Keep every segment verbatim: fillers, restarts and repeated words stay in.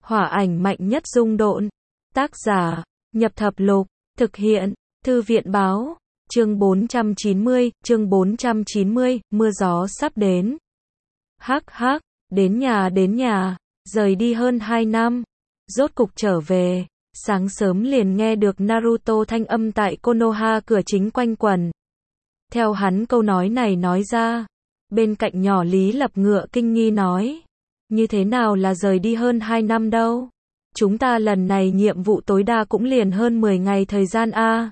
Hỏa ảnh mạnh nhất dung độn. Tác giả, Nhập Thập Lục. Thực hiện, Thư viện báo. Chương bốn trăm chín mươi, chương bốn trăm chín mươi, mưa gió sắp đến. Hắc hắc, đến nhà đến nhà, rời đi hơn hai năm. Rốt cục trở về, sáng sớm liền nghe được Naruto thanh âm tại Konoha cửa chính quanh quẩn. Theo hắn câu nói này nói ra, bên cạnh nhỏ Lý Lập ngựa kinh nghi nói. Như thế nào là rời đi hơn hai năm đâu? Chúng ta lần này nhiệm vụ tối đa cũng liền hơn mười ngày thời gian a.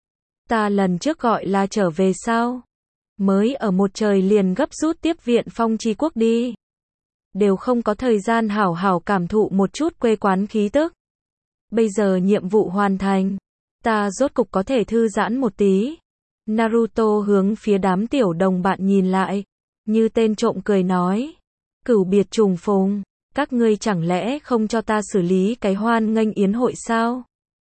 Ta lần trước gọi là trở về sao? Mới ở một trời liền gấp rút tiếp viện Phong Chi Quốc đi. Đều không có thời gian hảo hảo cảm thụ một chút quê quán khí tức. Bây giờ nhiệm vụ hoàn thành, ta rốt cục có thể thư giãn một tí. Naruto hướng phía đám tiểu đồng bạn nhìn lại, như tên trộm cười nói. Cửu biệt trùng phùng, các ngươi chẳng lẽ không cho ta xử lý cái hoan nghênh yến hội sao?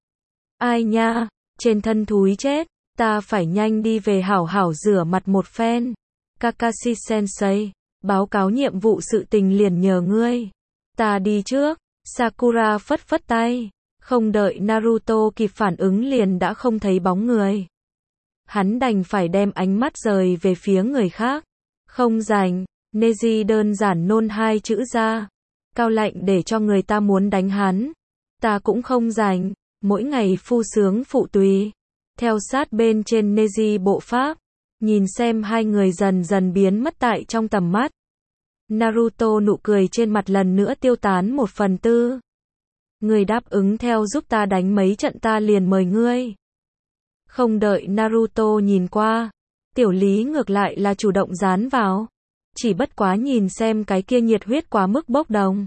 Ai nha, trên thân thúi chết, ta phải nhanh đi về hảo hảo rửa mặt một phen. Kakashi Sensei, báo cáo nhiệm vụ sự tình liền nhờ ngươi. Ta đi trước. Sakura phất phất tay, không đợi Naruto kịp phản ứng liền đã không thấy bóng người. Hắn đành phải đem ánh mắt rời về phía người khác. Không rảnh. Neji đơn giản nôn hai chữ ra. Cao lạnh để cho người ta muốn đánh hắn. Ta cũng không rảnh. Mỗi ngày phu sướng phụ tùy. Theo sát bên trên Neji bộ pháp. Nhìn xem hai người dần dần biến mất tại trong tầm mắt. Naruto nụ cười trên mặt lần nữa tiêu tán một phần tư. Người đáp ứng theo giúp ta đánh mấy trận ta liền mời ngươi. Không đợi Naruto nhìn qua. Tiểu Lý ngược lại là chủ động dán vào. Chỉ bất quá nhìn xem cái kia nhiệt huyết quá mức bốc đồng.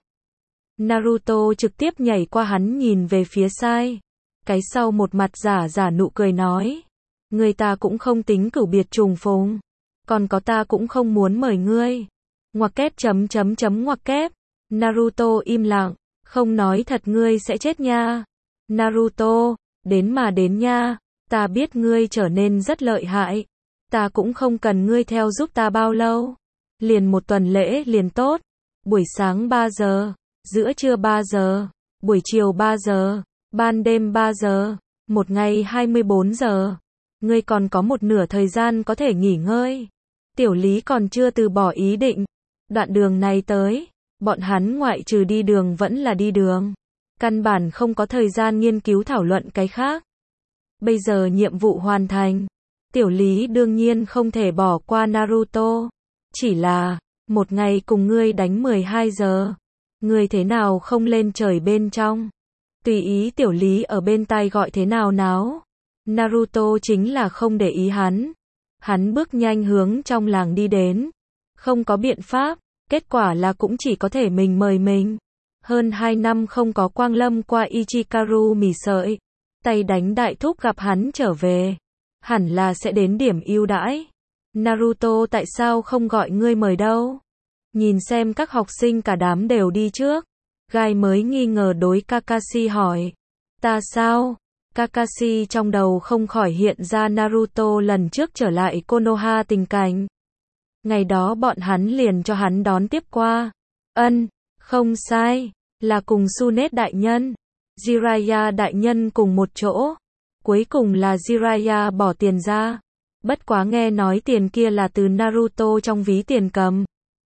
Naruto trực tiếp nhảy qua hắn nhìn về phía sai. Cái sau một mặt giả giả nụ cười nói. Người ta cũng không tính cửu biệt trùng phùng. Còn có ta cũng không muốn mời ngươi. Ngoặc kép chấm chấm chấm ngoặc kép. Naruto im lặng. Không nói thật ngươi sẽ chết nha. Naruto, đến mà đến nha. Ta biết ngươi trở nên rất lợi hại. Ta cũng không cần ngươi theo giúp ta bao lâu. Liền một tuần lễ liền tốt. Buổi sáng ba giờ, giữa trưa ba giờ, buổi chiều ba giờ, ban đêm ba giờ, một ngày hai mươi bốn giờ. Ngươi còn có một nửa thời gian có thể nghỉ ngơi. Tiểu Lý còn chưa từ bỏ ý định. Đoạn đường này tới, bọn hắn ngoại trừ đi đường vẫn là đi đường. Căn bản không có thời gian nghiên cứu thảo luận cái khác. Bây giờ nhiệm vụ hoàn thành. Tiểu Lý đương nhiên không thể bỏ qua Naruto. Chỉ là, một ngày cùng ngươi đánh mười hai giờ. Ngươi thế nào không lên trời bên trong? Tùy ý Tiểu Lý ở bên tai gọi thế nào náo. Naruto chính là không để ý hắn. Hắn bước nhanh hướng trong làng đi đến. Không có biện pháp, kết quả là cũng chỉ có thể mình mời mình. Hơn hai năm không có quang lâm qua Ichikaru mì sợi. Tay đánh đại thúc gặp hắn trở về. Hẳn là sẽ đến điểm ưu đãi. Naruto tại sao không gọi ngươi mời đâu? Nhìn xem các học sinh cả đám đều đi trước. Gai mới nghi ngờ đối Kakashi hỏi. Ta sao? Kakashi trong đầu không khỏi hiện ra Naruto lần trước trở lại Konoha tình cảnh. Ngày đó bọn hắn liền cho hắn đón tiếp qua. Ân, không sai, là cùng Tsunade đại nhân, Jiraiya đại nhân cùng một chỗ. Cuối cùng là Jiraiya bỏ tiền ra. Bất quá nghe nói tiền kia là từ Naruto trong ví tiền cầm.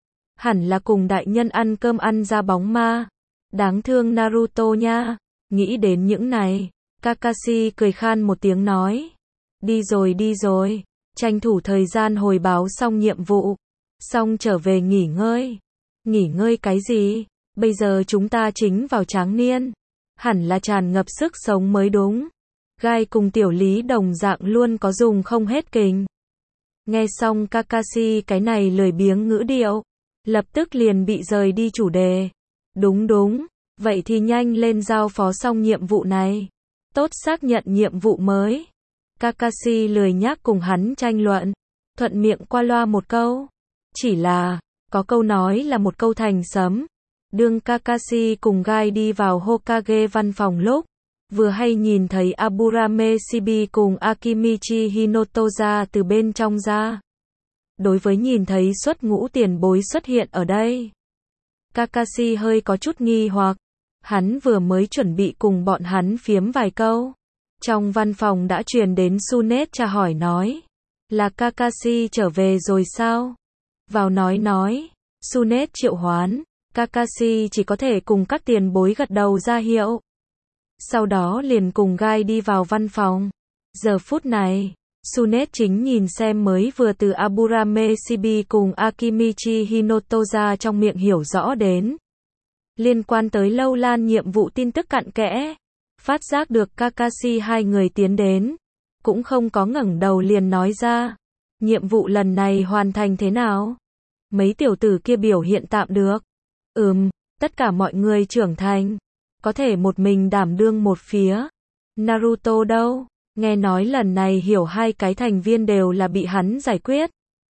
Hẳn là cùng đại nhân ăn cơm ăn ra bóng ma. Đáng thương Naruto nha. Nghĩ đến những này, Kakashi cười khan một tiếng nói. Đi rồi đi rồi, tranh thủ thời gian hồi báo xong nhiệm vụ. Xong trở về nghỉ ngơi. Nghỉ ngơi cái gì? Bây giờ chúng ta chính vào tráng niên. Hẳn là tràn ngập sức sống mới đúng. Gai cùng Tiểu Lý đồng dạng luôn có dùng không hết kình. Nghe xong Kakashi cái này lười biếng ngữ điệu, lập tức liền bị rời đi chủ đề. Đúng đúng, vậy thì nhanh lên giao phó xong nhiệm vụ này. Tốt xác nhận nhiệm vụ mới. Kakashi lười nhác cùng hắn tranh luận, thuận miệng qua loa một câu. Chỉ là, có câu nói là một câu thành sấm. Đương Kakashi cùng Gai đi vào Hokage văn phòng lúc, vừa hay nhìn thấy Aburame Shibi cùng Akimichi Hinotoza từ bên trong ra. Đối với nhìn thấy xuất ngũ tiền bối xuất hiện ở đây, Kakashi hơi có chút nghi hoặc. Hắn vừa mới chuẩn bị cùng bọn hắn phiếm vài câu. Trong văn phòng đã truyền đến Sunet tra hỏi nói. Là Kakashi trở về rồi sao? Vào nói nói. Sunet triệu hoán. Kakashi chỉ có thể cùng các tiền bối gật đầu ra hiệu. Sau đó liền cùng Gai đi vào văn phòng. Giờ phút này, Sunet chính nhìn xem mới vừa từ Aburame Shibi cùng Akimichi Hinotoza trong miệng hiểu rõ đến. Liên quan tới Lâu Lan nhiệm vụ tin tức cặn kẽ. Phát giác được Kakashi hai người tiến đến. Cũng không có ngẩng đầu liền nói ra. Nhiệm vụ lần này hoàn thành thế nào? Mấy tiểu tử kia biểu hiện tạm được. Ừm, tất cả mọi người trưởng thành. Có thể một mình đảm đương một phía. Naruto đâu? Nghe nói lần này hiểu hai cái thành viên đều là bị hắn giải quyết.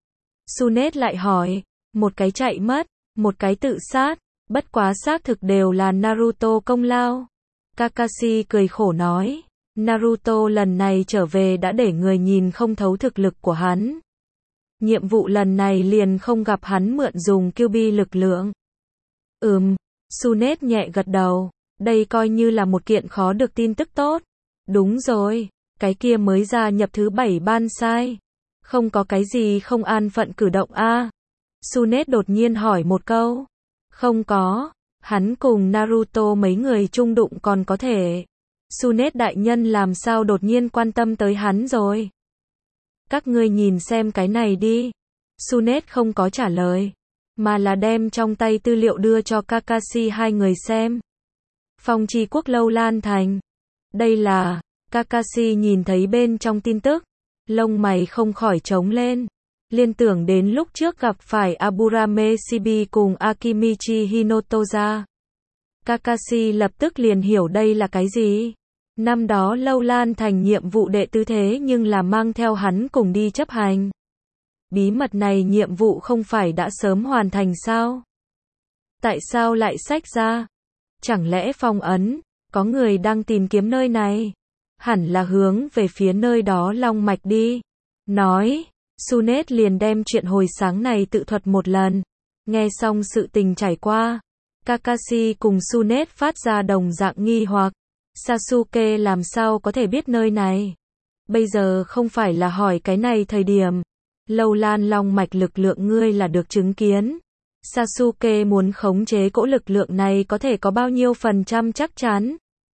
Sunet lại hỏi. Một cái chạy mất, một cái tự sát. Bất quá xác thực đều là Naruto công lao. Kakashi cười khổ nói. Naruto lần này trở về đã để người nhìn không thấu thực lực của hắn. Nhiệm vụ lần này liền không gặp hắn mượn dùng Kyuubi lực lượng. Ừm, Sunet nhẹ gật đầu. Đây coi như là một kiện khó được tin tức tốt. Đúng rồi, cái kia mới gia nhập thứ bảy ban sai. Không có cái gì không an phận cử động a? À? Sunet đột nhiên hỏi một câu. Không có, hắn cùng Naruto mấy người chung đụng còn có thể. Sunet đại nhân làm sao đột nhiên quan tâm tới hắn rồi? Các ngươi nhìn xem cái này đi. Sunet không có trả lời, mà là đem trong tay tư liệu đưa cho Kakashi hai người xem. Phong Chi Quốc Lâu Lan Thành. Đây là, Kakashi nhìn thấy bên trong tin tức, lông mày không khỏi trống lên. Liên tưởng đến lúc trước gặp phải Aburame Shibi cùng Akimichi Hinotoza. Kakashi lập tức liền hiểu đây là cái gì. Năm đó Lâu Lan Thành nhiệm vụ đệ tứ thế nhưng là mang theo hắn cùng đi chấp hành. Bí mật này nhiệm vụ không phải đã sớm hoàn thành sao? Tại sao lại xách ra? Chẳng lẽ phong ấn, có người đang tìm kiếm nơi này? Hẳn là hướng về phía nơi đó long mạch đi. Nói, Sunet liền đem chuyện hồi sáng này tự thuật một lần. Nghe xong sự tình trải qua, Kakashi cùng Sunet phát ra đồng dạng nghi hoặc. Sasuke làm sao có thể biết nơi này? Bây giờ không phải là hỏi cái này thời điểm. Lâu Lan long mạch lực lượng ngươi là được chứng kiến. Sasuke muốn khống chế cỗ lực lượng này có thể có bao nhiêu phần trăm chắc chắn?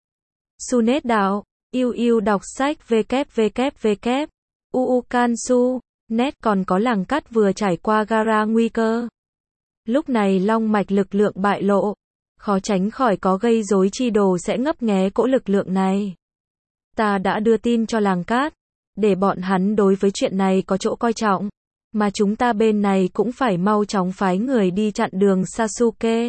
Sunet đạo, yêu yêu đọc sách www. Uukansu, net còn có làng cắt vừa trải qua gara nguy cơ. Lúc này long mạch lực lượng bại lộ. Khó tránh khỏi có gây rối chi đồ sẽ ngấp nghé cỗ lực lượng này. Ta đã đưa tin cho làng cát, để bọn hắn đối với chuyện này có chỗ coi trọng, mà chúng ta bên này cũng phải mau chóng phái người đi chặn đường Sasuke.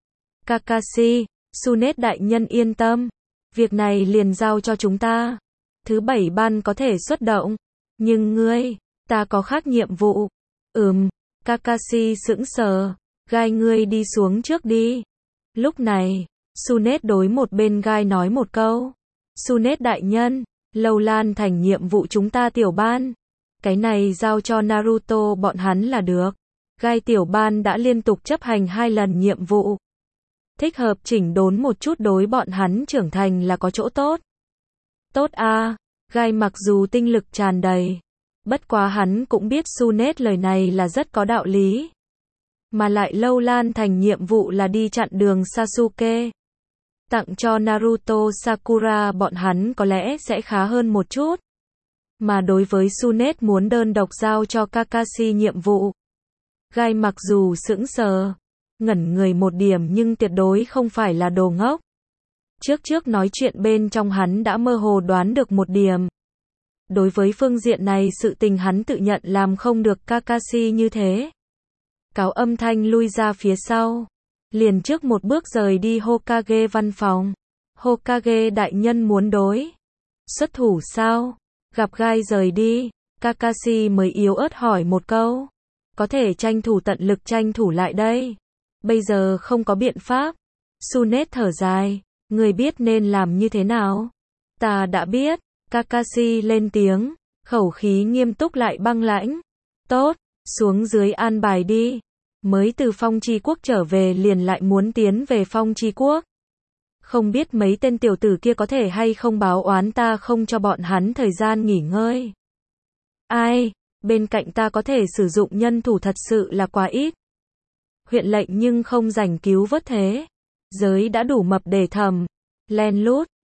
Kakashi, Sunet đại nhân yên tâm, việc này liền giao cho chúng ta. Thứ bảy ban có thể xuất động, nhưng ngươi, ta có khác nhiệm vụ. Ừm, Kakashi sững sờ, Gai ngươi đi xuống trước đi. Lúc này, Sunet đối một bên Gai nói một câu. Sunet đại nhân, Lâu Lan Thành nhiệm vụ chúng ta tiểu ban. Cái này giao cho Naruto bọn hắn là được. Gai tiểu ban đã liên tục chấp hành hai lần nhiệm vụ. Thích hợp chỉnh đốn một chút đối bọn hắn trưởng thành là có chỗ tốt. Tốt a, à, Gai mặc dù tinh lực tràn đầy. Bất quá hắn cũng biết Sunet lời này là rất có đạo lý. Mà lại Lâu Lan Thành nhiệm vụ là đi chặn đường Sasuke. Tặng cho Naruto Sakura bọn hắn có lẽ sẽ khá hơn một chút. Mà đối với Sunet muốn đơn độc giao cho Kakashi nhiệm vụ. Gai mặc dù sững sờ, ngẩn người một điểm nhưng tuyệt đối không phải là đồ ngốc. Trước trước nói chuyện bên trong hắn đã mơ hồ đoán được một điểm. Đối với phương diện này sự tình hắn tự nhận làm không được Kakashi như thế. Cáo âm thanh lui ra phía sau. Liền trước một bước rời đi Hokage văn phòng. Hokage đại nhân muốn đối xuất thủ sao? Gặp Gai rời đi, Kakashi mới yếu ớt hỏi một câu. Có thể tranh thủ tận lực tranh thủ lại đây. Bây giờ không có biện pháp. Sunet thở dài, người biết nên làm như thế nào? Ta đã biết. Kakashi lên tiếng, khẩu khí nghiêm túc lại băng lãnh. Tốt, xuống dưới an bài đi. Mới từ Phong Chi Quốc trở về liền lại muốn tiến về Phong Chi Quốc. Không biết mấy tên tiểu tử kia có thể hay không báo oán ta không cho bọn hắn thời gian nghỉ ngơi. Ai, bên cạnh ta có thể sử dụng nhân thủ thật sự là quá ít. Huyện lệnh nhưng không rảnh cứu vớt thế. Giới đã đủ mập để thầm. Len lút,